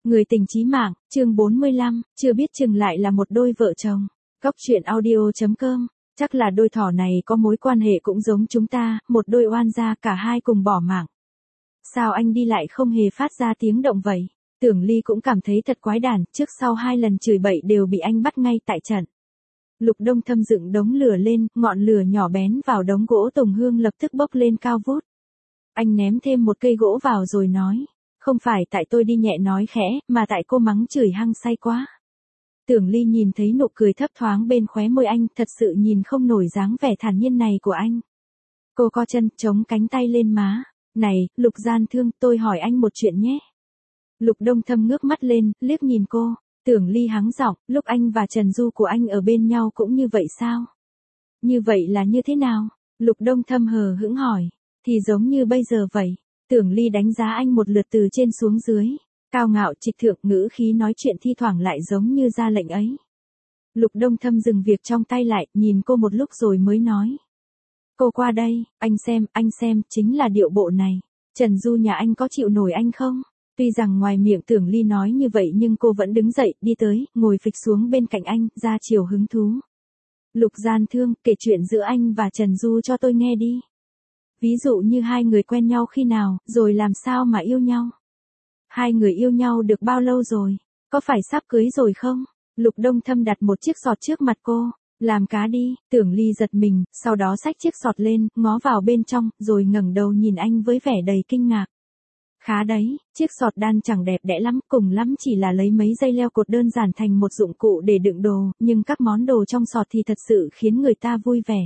Người tình chí mạng, chương 45, chưa biết chừng lại là một đôi vợ chồng. Góc truyện audio.com, chắc là đôi thỏ này có mối quan hệ cũng giống chúng ta, một đôi oan gia cả hai cùng bỏ mạng. Sao anh đi lại không hề phát ra tiếng động vậy? Tưởng Ly cũng cảm thấy thật quái đản, trước sau 2 lần chửi bậy đều bị anh bắt ngay tại trận. Lục Đông Thâm dựng đống lửa lên, ngọn lửa nhỏ bén vào đống gỗ tùng hương lập tức bốc lên cao vút. Anh ném thêm một cây gỗ vào rồi nói. Không phải tại tôi đi nhẹ nói khẽ, mà tại cô mắng chửi hăng say quá. Tưởng Ly nhìn thấy nụ cười thấp thoáng bên khóe môi anh, thật sự nhìn không nổi dáng vẻ thản nhiên này của anh. Cô co chân, chống cánh tay lên má. Này, Lục Gian Thương, tôi hỏi anh một chuyện nhé. Lục Đông Thâm ngước mắt lên, liếc nhìn cô. Tưởng Ly hắng giọng, lúc anh và Trần Du của anh ở bên nhau cũng như vậy sao? Như vậy là như thế nào? Lục Đông Thâm hờ hững hỏi. Thì giống như bây giờ vậy. Tưởng Ly đánh giá anh một lượt từ trên xuống dưới. Cao ngạo trịch thượng, ngữ khí nói chuyện thi thoảng lại giống như ra lệnh ấy. Lục Đông Thâm dừng việc trong tay lại, nhìn cô một lúc rồi mới nói. Cô qua đây, anh xem, chính là điệu bộ này. Trần Du nhà anh có chịu nổi anh không? Tuy rằng ngoài miệng Tưởng Ly nói như vậy nhưng cô vẫn đứng dậy, đi tới, ngồi phịch xuống bên cạnh anh, ra chiều hứng thú. Lục Gian Thương, kể chuyện giữa anh và Trần Du cho tôi nghe đi. Ví dụ như hai người quen nhau khi nào, rồi làm sao mà yêu nhau? Hai người yêu nhau được bao lâu rồi? Có phải sắp cưới rồi không? Lục Đông Thâm đặt một chiếc sọt trước mặt cô. Làm cá đi, Tưởng Ly giật mình, sau đó xách chiếc sọt lên, ngó vào bên trong, rồi ngẩng đầu nhìn anh với vẻ đầy kinh ngạc. Khá đấy, chiếc sọt đan chẳng đẹp đẽ lắm, cùng lắm chỉ là lấy mấy dây leo cột đơn giản thành một dụng cụ để đựng đồ, nhưng các món đồ trong sọt thì thật sự khiến người ta vui vẻ.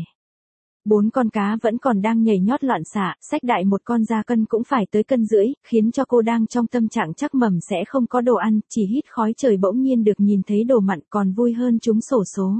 4 con cá vẫn còn đang nhảy nhót loạn xạ, xách đại một con ra cân cũng phải tới 1,5 cân, khiến cho cô đang trong tâm trạng chắc mẩm sẽ không có đồ ăn, chỉ hít khói trời bỗng nhiên được nhìn thấy đồ mặn còn vui hơn trúng xổ số.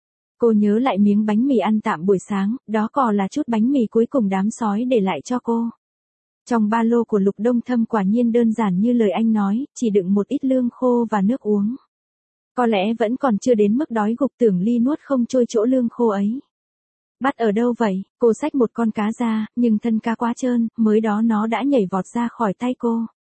Cô nhớ lại miếng bánh mì ăn tạm buổi sáng, đó còn là chút bánh mì cuối cùng đám sói để lại cho cô. Trong ba lô của Lục Đông Thâm quả nhiên đơn giản như lời anh nói, chỉ đựng một ít lương khô và nước uống. Có lẽ vẫn còn chưa đến mức đói gục, Tưởng Ly nuốt không trôi chỗ lương khô ấy. Bắt ở đâu vậy? Cô xách một con cá ra, nhưng thân cá quá trơn, mới đó nó đã nhảy vọt ra khỏi tay cô.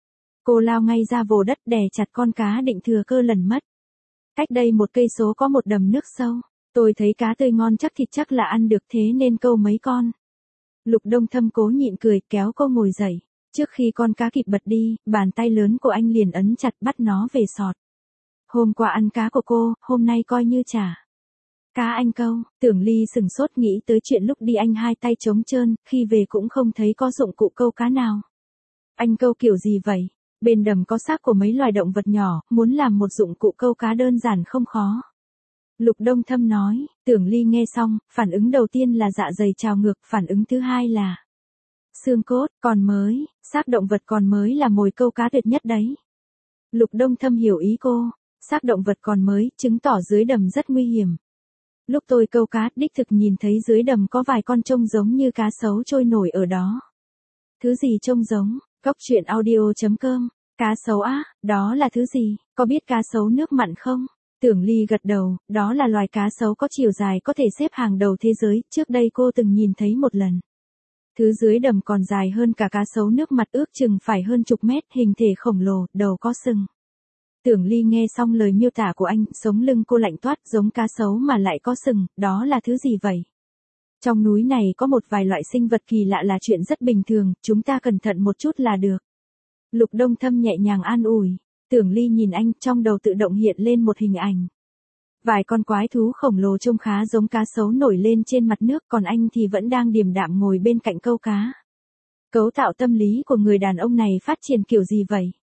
Cô lao ngay ra vồ đất đè chặt con cá định thừa cơ lần mất. Cách đây 1 cây số có một đầm nước sâu. Tôi thấy cá tươi ngon chắc thịt chắc là ăn được, thế nên câu mấy con. Lục Đông Thâm cố nhịn cười, kéo cô ngồi dậy. Trước khi con cá kịp bật đi, bàn tay lớn của anh liền ấn chặt bắt nó về sọt. Hôm qua ăn cá của cô, hôm nay coi như trả. Cá anh câu, Tưởng Ly sừng sốt nghĩ tới chuyện lúc đi anh 2 tay trống trơn, khi về cũng không thấy có dụng cụ câu cá nào. Anh câu kiểu gì vậy? Bên đầm có xác của mấy loài động vật nhỏ, muốn làm một dụng cụ câu cá đơn giản không khó. Lục Đông Thâm nói. Tưởng Ly nghe xong, phản ứng đầu tiên là dạ dày trào ngược, phản ứng thứ hai là xương cốt, còn mới, xác động vật còn mới là mồi câu cá tuyệt nhất đấy. Lục Đông Thâm hiểu ý cô, xác động vật còn mới, chứng tỏ dưới đầm rất nguy hiểm. Lúc tôi câu cá, đích thực nhìn thấy dưới đầm có vài con trông giống như cá sấu trôi nổi ở đó. Thứ gì trông giống? Góc truyện audio.com. Cá sấu á, đó là thứ gì? Có biết cá sấu nước mặn không? Tưởng Ly gật đầu, đó là loài cá sấu có chiều dài có thể xếp hàng đầu thế giới, trước đây cô từng nhìn thấy một lần. Thứ dưới đầm còn dài hơn cả cá sấu nước mặt, ước chừng phải hơn chục mét, hình thể khổng lồ, đầu có sừng. Tưởng Ly nghe xong lời miêu tả của anh, sống lưng cô lạnh toát, giống cá sấu mà lại có sừng, đó là thứ gì vậy? Trong núi này có một vài loại sinh vật kỳ lạ là chuyện rất bình thường, chúng ta cẩn thận một chút là được. Lục Đông Thâm nhẹ nhàng an ủi. Tưởng Ly nhìn anh, trong đầu tự động hiện lên một hình ảnh. Vài con quái thú khổng lồ trông khá giống cá sấu nổi lên trên mặt nước, còn anh thì vẫn đang điềm đạm ngồi bên cạnh câu cá. Cấu tạo tâm lý của người đàn ông này phát triển kiểu gì vậy?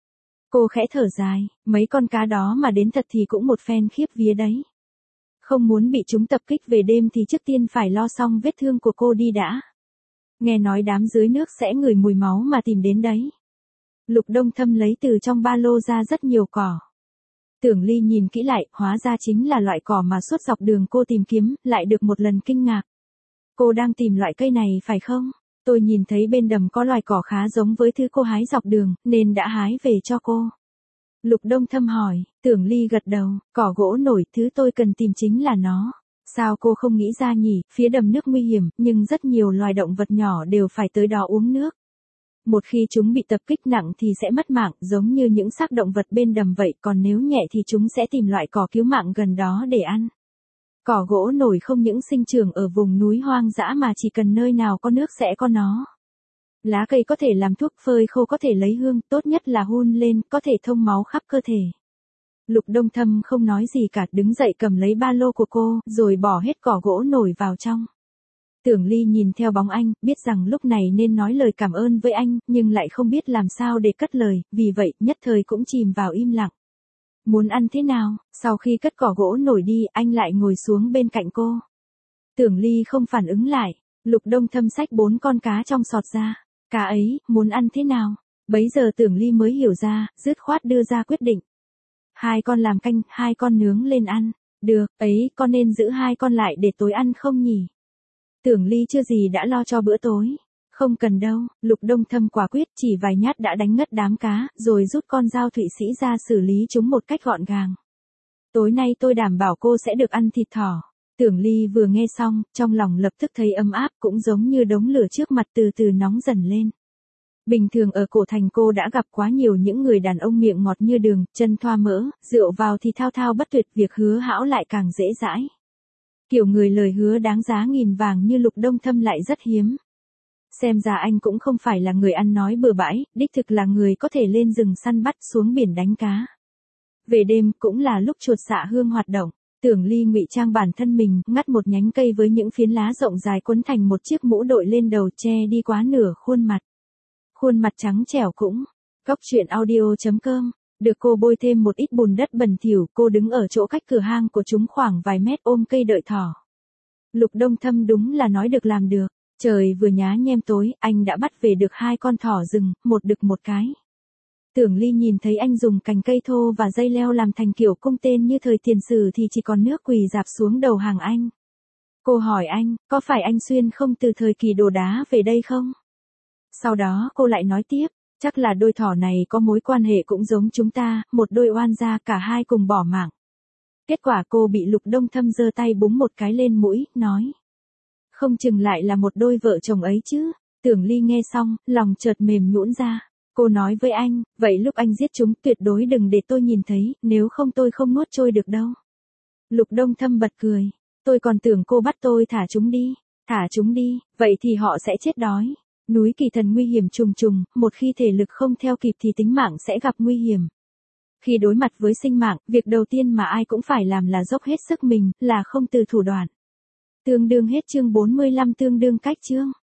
Cô khẽ thở dài, mấy con cá đó mà đến thật thì cũng một phen khiếp vía đấy. Không muốn bị chúng tập kích về đêm thì trước tiên phải lo xong vết thương của cô đi đã. Nghe nói đám dưới nước sẽ ngửi mùi máu mà tìm đến đấy. Lục Đông Thâm lấy từ trong ba lô ra rất nhiều cỏ. Tưởng Ly nhìn kỹ lại, hóa ra chính là loại cỏ mà suốt dọc đường cô tìm kiếm, lại được một lần kinh ngạc. Cô đang tìm loại cây này phải không? Tôi nhìn thấy bên đầm có loài cỏ khá giống với thứ cô hái dọc đường, nên đã hái về cho cô. Lục Đông Thâm hỏi. Tưởng Ly gật đầu, cỏ gỗ nổi, thứ tôi cần tìm chính là nó. Sao cô không nghĩ ra nhỉ, phía đầm nước nguy hiểm, nhưng rất nhiều loài động vật nhỏ đều phải tới đó uống nước. Một khi chúng bị tập kích nặng thì sẽ mất mạng, giống như những xác động vật bên đầm vậy, còn nếu nhẹ thì chúng sẽ tìm loại cỏ cứu mạng gần đó để ăn. Cỏ gỗ nổi không những sinh trưởng ở vùng núi hoang dã mà chỉ cần nơi nào có nước sẽ có nó. Lá cây có thể làm thuốc, phơi khô có thể lấy hương, tốt nhất là hun lên, có thể thông máu khắp cơ thể. Lục Đông Thâm không nói gì cả, đứng dậy cầm lấy ba lô của cô, rồi bỏ hết cỏ gỗ nổi vào trong. Tưởng Ly nhìn theo bóng anh, biết rằng lúc này nên nói lời cảm ơn với anh, nhưng lại không biết làm sao để cất lời, vì vậy, nhất thời cũng chìm vào im lặng. Muốn ăn thế nào? Sau khi cất cỏ gỗ nổi đi, anh lại ngồi xuống bên cạnh cô. Tưởng Ly không phản ứng lại, Lục Đông Thâm xách 4 con cá trong sọt ra. Cá ấy, muốn ăn thế nào? Bấy giờ Tưởng Ly mới hiểu ra, dứt khoát đưa ra quyết định. 2 con làm canh, 2 con nướng lên ăn. Được, ấy, con nên giữ 2 con lại để tối ăn không nhỉ? Tưởng Ly chưa gì đã lo cho bữa tối. Không cần đâu, Lục Đông Thâm quả quyết, chỉ vài nhát đã đánh ngất đám cá, rồi rút con dao Thụy Sĩ ra xử lý chúng một cách gọn gàng. Tối nay tôi đảm bảo cô sẽ được ăn thịt thỏ. Tưởng Ly vừa nghe xong, trong lòng lập tức thấy ấm áp, cũng giống như đống lửa trước mặt từ từ nóng dần lên. Bình thường ở cổ thành cô đã gặp quá nhiều những người đàn ông miệng ngọt như đường, chân thoa mỡ, rượu vào thì thao thao bất tuyệt, việc hứa hão lại càng dễ dãi. Kiểu người lời hứa đáng giá nghìn vàng như Lục Đông Thâm lại rất hiếm. Xem ra anh cũng không phải là người ăn nói bừa bãi, đích thực là người có thể lên rừng săn bắt, xuống biển đánh cá. Về đêm cũng là lúc chuột xạ hương hoạt động. Tưởng Ly ngụy trang bản thân mình, ngắt một nhánh cây với những phiến lá rộng dài quấn thành một chiếc mũ đội lên đầu, che đi quá nửa khuôn mặt. Khuôn mặt trắng trẻo cũng. Góc truyện audio.com. Được cô bôi thêm một ít bùn đất bẩn thỉu, cô đứng ở chỗ cách cửa hang của chúng khoảng vài mét ôm cây đợi thỏ. Lục Đông Thâm đúng là nói được làm được. Trời vừa nhá nhem tối, anh đã bắt về được 2 con thỏ rừng, một đực một cái. Tưởng Ly nhìn thấy anh dùng cành cây thô và dây leo làm thành kiểu cung tên như thời tiền sử thì chỉ còn nước quỳ rạp xuống đầu hàng anh. Cô hỏi anh, có phải anh xuyên không từ thời kỳ đồ đá về đây không? Sau đó cô lại nói tiếp, chắc là đôi thỏ này có mối quan hệ cũng giống chúng ta, một đôi oan gia, cả hai cùng bỏ mạng. Kết quả cô bị Lục Đông Thâm giơ tay búng một cái lên mũi, nói. Không chừng lại là một đôi vợ chồng ấy chứ. Tưởng Ly nghe xong, lòng chợt mềm nhũn ra. Cô nói với anh, vậy lúc anh giết chúng tuyệt đối đừng để tôi nhìn thấy, nếu không tôi không nuốt trôi được đâu. Lục Đông Thâm bật cười. Tôi còn tưởng cô bắt tôi thả chúng đi. Thả chúng đi, vậy thì họ sẽ chết đói. Núi Kỳ Thần nguy hiểm trùng trùng, một khi thể lực không theo kịp thì tính mạng sẽ gặp nguy hiểm. Khi đối mặt với sinh mạng, việc đầu tiên mà ai cũng phải làm là dốc hết sức mình, là không từ thủ đoạn. Tương đương hết chương 45, tương đương cách chương.